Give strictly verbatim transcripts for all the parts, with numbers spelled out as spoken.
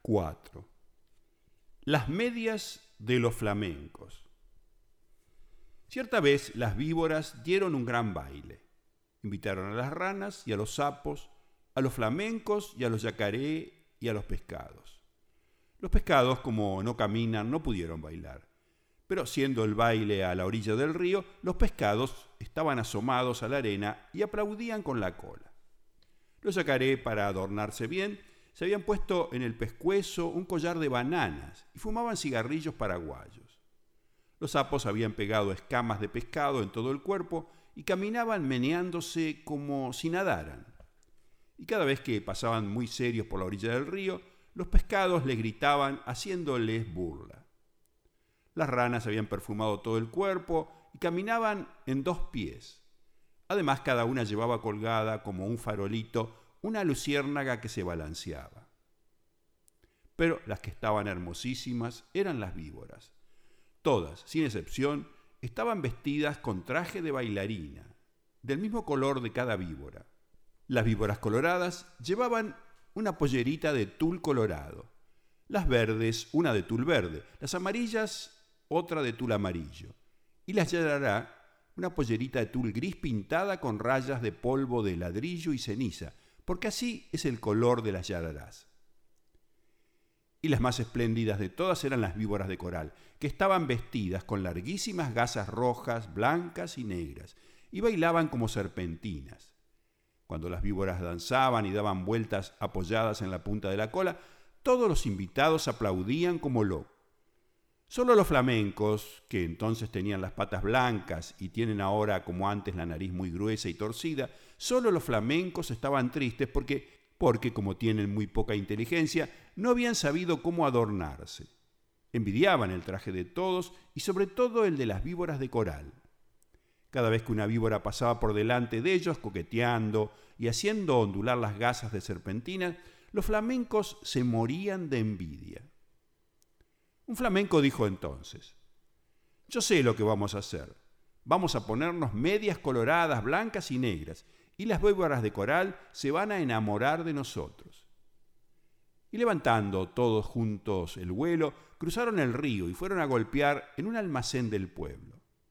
cuatro. Las medias de los flamencos. Cierta vez las víboras dieron un gran baile. Invitaron a las ranas y a los sapos, a los flamencos y a los yacaré y a los pescados. Los pescados, como no caminan, no pudieron bailar. Pero siendo el baile a la orilla del río, los pescados estaban asomados a la arena y aplaudían con la cola. Los yacaré, para adornarse bien, se habían puesto en el pescuezo un collar de bananas y fumaban cigarrillos paraguayos. Los sapos habían pegado escamas de pescado en todo el cuerpo y caminaban meneándose como si nadaran. Y cada vez que pasaban muy serios por la orilla del río, los pescados les gritaban haciéndoles burla. Las ranas habían perfumado todo el cuerpo y caminaban en dos pies. Además, cada una llevaba colgada, como un farolito, una luciérnaga que se balanceaba. Pero las que estaban hermosísimas eran las víboras. Todas, sin excepción, estaban vestidas con traje de bailarina, del mismo color de cada víbora. Las víboras coloradas llevaban una pollerita de tul colorado, las verdes una de tul verde, las amarillas otra de tul amarillo, y las yarará una pollerita de tul gris pintada con rayas de polvo de ladrillo y ceniza, porque así es el color de las yararás. Y las más espléndidas de todas eran las víboras de coral, que estaban vestidas con larguísimas gasas rojas, blancas y negras, y bailaban como serpentinas. Cuando las víboras danzaban y daban vueltas apoyadas en la punta de la cola, todos los invitados aplaudían como locos. Solo los flamencos, que entonces tenían las patas blancas y tienen ahora como antes la nariz muy gruesa y torcida, solo los flamencos estaban tristes porque, porque como tienen muy poca inteligencia, no habían sabido cómo adornarse. Envidiaban el traje de todos y sobre todo el de las víboras de coral. Cada vez que una víbora pasaba por delante de ellos, coqueteando y haciendo ondular las gasas de serpentinas, los flamencos se morían de envidia. Un flamenco dijo entonces: «Yo sé lo que vamos a hacer. Vamos a ponernos medias coloradas, blancas y negras, y las víboras de coral se van a enamorar de nosotros». Y levantando todos juntos el vuelo, cruzaron el río y fueron a golpear en un almacén del pueblo.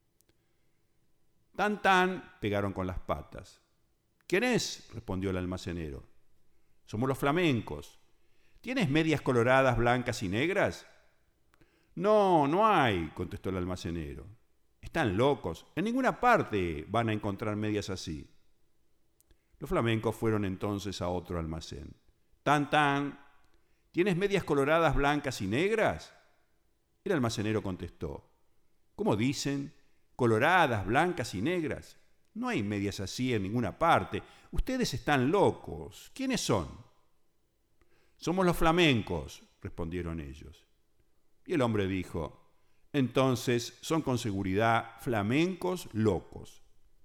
«Tan, tan», pegaron con las patas. «¿Quién es?», respondió el almacenero. «Somos los flamencos. ¿Tienes medias coloradas, blancas y negras?». «No, no hay», contestó el almacenero. «Están locos. En ninguna parte van a encontrar medias así». Los flamencos fueron entonces a otro almacén. «Tan, tan, ¿tienes medias coloradas, blancas y negras?». El almacenero contestó: «¿Cómo dicen? Coloradas, blancas y negras. No hay medias así en ninguna parte. Ustedes están locos. ¿Quiénes son?». «Somos los flamencos», respondieron ellos. Y el hombre dijo: «Entonces son con seguridad flamencos locos».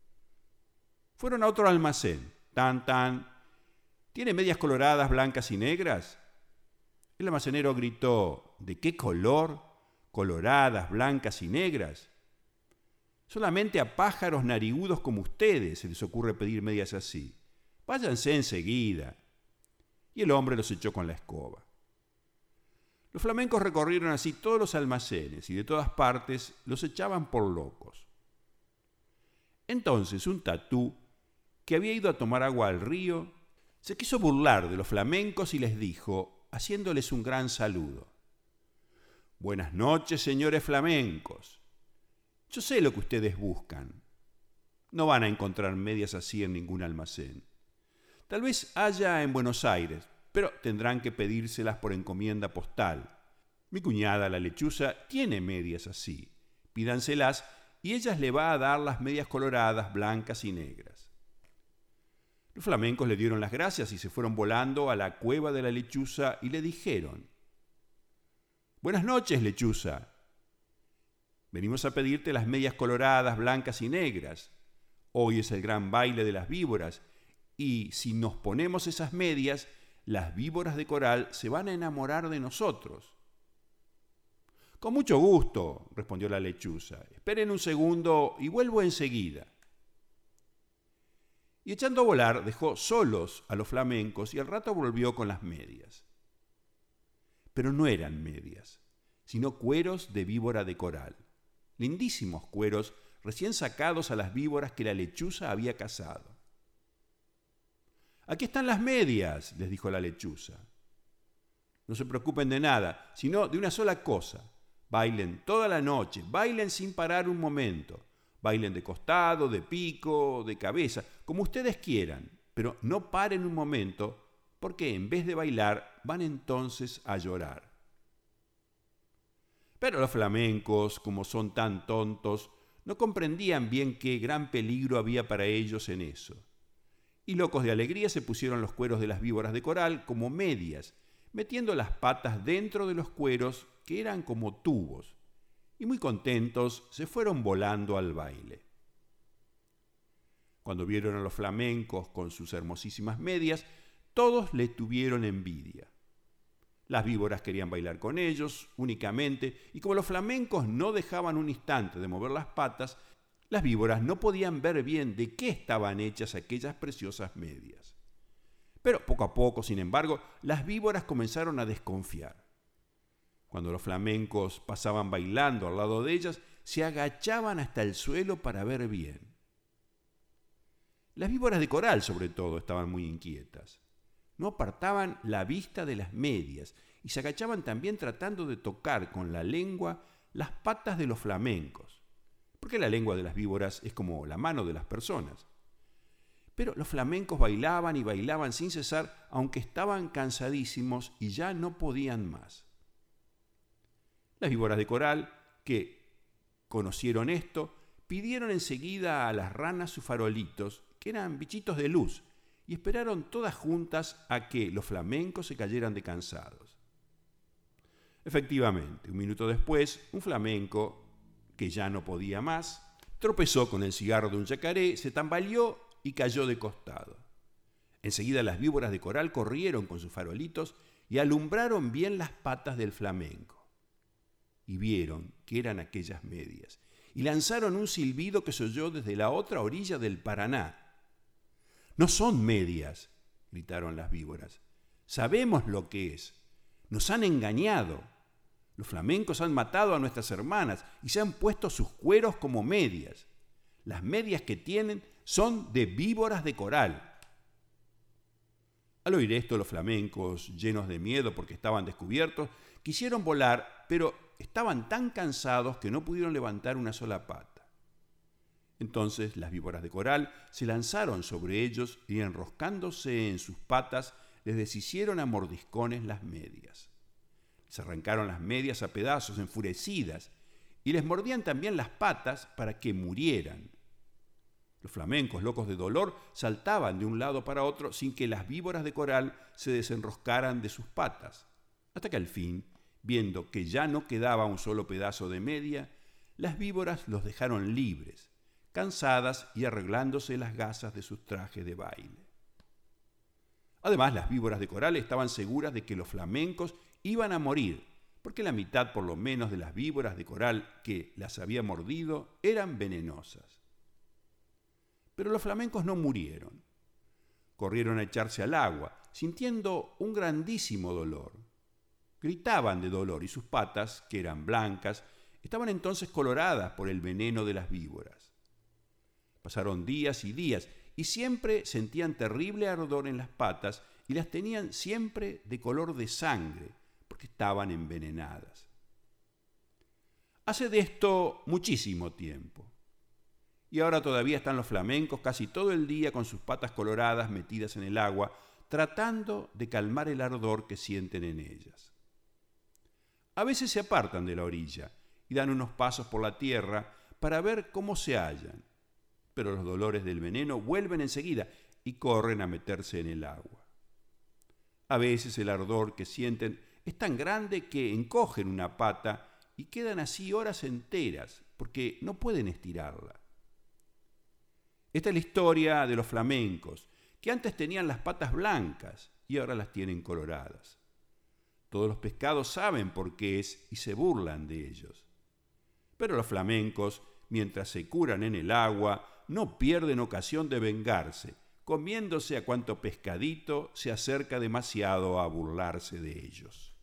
Fueron a otro almacén. «Tan, tan, ¿tiene medias coloradas, blancas y negras?». El almacenero gritó: «¿De qué color? Coloradas, blancas y negras. Solamente a pájaros narigudos como ustedes se les ocurre pedir medias así. Váyanse enseguida». Y el hombre los echó con la escoba. Los flamencos recorrieron así todos los almacenes y de todas partes los echaban por locos. Entonces un tatú, que había ido a tomar agua al río, se quiso burlar de los flamencos y les dijo, haciéndoles un gran saludo: «Buenas noches, señores flamencos. Yo sé lo que ustedes buscan. No van a encontrar medias así en ningún almacén. Tal vez haya en Buenos Aires, pero tendrán que pedírselas por encomienda postal. Mi cuñada, la lechuza, tiene medias así. Pídanselas y ella le va a dar las medias coloradas, blancas y negras». Los flamencos le dieron las gracias y se fueron volando a la cueva de la lechuza y le dijeron: «Buenas noches, lechuza. Venimos a pedirte las medias coloradas, blancas y negras. Hoy es el gran baile de las víboras, y si nos ponemos esas medias, las víboras de coral se van a enamorar de nosotros». «Con mucho gusto», respondió la lechuza. «Esperen un segundo y vuelvo enseguida». Y echando a volar dejó solos a los flamencos y al rato volvió con las medias. pero no eran medias, sino cueros de víbora de coral. Lindísimos cueros recién sacados a las víboras que la lechuza había cazado. «Aquí están las medias», les dijo la lechuza. «No se preocupen de nada, sino de una sola cosa. Bailen toda la noche, bailen sin parar un momento. Bailen de costado, de pico, de cabeza, como ustedes quieran, pero no paren un momento, porque en vez de bailar van entonces a llorar». Pero los flamencos, como son tan tontos, no comprendían bien qué gran peligro había para ellos en eso. Y locos de alegría se pusieron los cueros de las víboras de coral como medias, metiendo las patas dentro de los cueros que eran como tubos, y muy contentos se fueron volando al baile. Cuando vieron a los flamencos con sus hermosísimas medias, todos les tuvieron envidia. Las víboras querían bailar con ellos únicamente, y como los flamencos no dejaban un instante de mover las patas, las víboras no podían ver bien de qué estaban hechas aquellas preciosas medias. Pero poco a poco, sin embargo, las víboras comenzaron a desconfiar. Cuando los flamencos pasaban bailando al lado de ellas, se agachaban hasta el suelo para ver bien. Las víboras de coral, sobre todo, estaban muy inquietas. No apartaban la vista de las medias y se agachaban también tratando de tocar con la lengua las patas de los flamencos, porque la lengua de las víboras es como la mano de las personas. Pero los flamencos bailaban y bailaban sin cesar, aunque estaban cansadísimos y ya no podían más. Las víboras de coral, que conocieron esto, pidieron enseguida a las ranas sus farolitos, que eran bichitos de luz, y esperaron todas juntas a que los flamencos se cayeran de cansados. Efectivamente, un minuto después, un flamenco, que ya no podía más, tropezó con el cigarro de un yacaré, se tambaleó y cayó de costado. Enseguida las víboras de coral corrieron con sus farolitos y alumbraron bien las patas del flamenco. Y vieron que eran aquellas medias, y lanzaron un silbido que se oyó desde la otra orilla del Paraná. «No son medias», gritaron las víboras. «Sabemos lo que es. Nos han engañado. Los flamencos han matado a nuestras hermanas y se han puesto sus cueros como medias. Las medias que tienen son de víboras de coral». Al oír esto, los flamencos, llenos de miedo porque estaban descubiertos, quisieron volar, pero estaban tan cansados que no pudieron levantar una sola pata. Entonces las víboras de coral se lanzaron sobre ellos y, enroscándose en sus patas, les deshicieron a mordiscones las medias. Se arrancaron las medias a pedazos, enfurecidas, y les mordían también las patas para que murieran. Los flamencos, locos de dolor, saltaban de un lado para otro sin que las víboras de coral se desenroscaran de sus patas, hasta que al fin, viendo que ya no quedaba un solo pedazo de media, las víboras los dejaron libres, cansadas y arreglándose las gasas de sus trajes de baile. Además, las víboras de coral estaban seguras de que los flamencos iban a morir, porque la mitad por lo menos de las víboras de coral que las había mordido eran venenosas. Pero los flamencos no murieron. Corrieron a echarse al agua, sintiendo un grandísimo dolor. Gritaban de dolor y sus patas, que eran blancas, estaban entonces coloradas por el veneno de las víboras. Pasaron días y días y siempre sentían terrible ardor en las patas y las tenían siempre de color de sangre, porque estaban envenenadas. Hace de esto muchísimo tiempo. Y ahora todavía están los flamencos casi todo el día con sus patas coloradas metidas en el agua, tratando de calmar el ardor que sienten en ellas. A veces se apartan de la orilla y dan unos pasos por la tierra para ver cómo se hallan, pero los dolores del veneno vuelven enseguida y corren a meterse en el agua. A veces el ardor que sienten es tan grande que encogen una pata y quedan así horas enteras porque no pueden estirarla. Esta es la historia de los flamencos, que antes tenían las patas blancas y ahora las tienen coloradas. Todos los pescados saben por qué es y se burlan de ellos. Pero los flamencos, mientras se curan en el agua, no pierden ocasión de vengarse, comiéndose a cuanto pescadito se acerca demasiado a burlarse de ellos.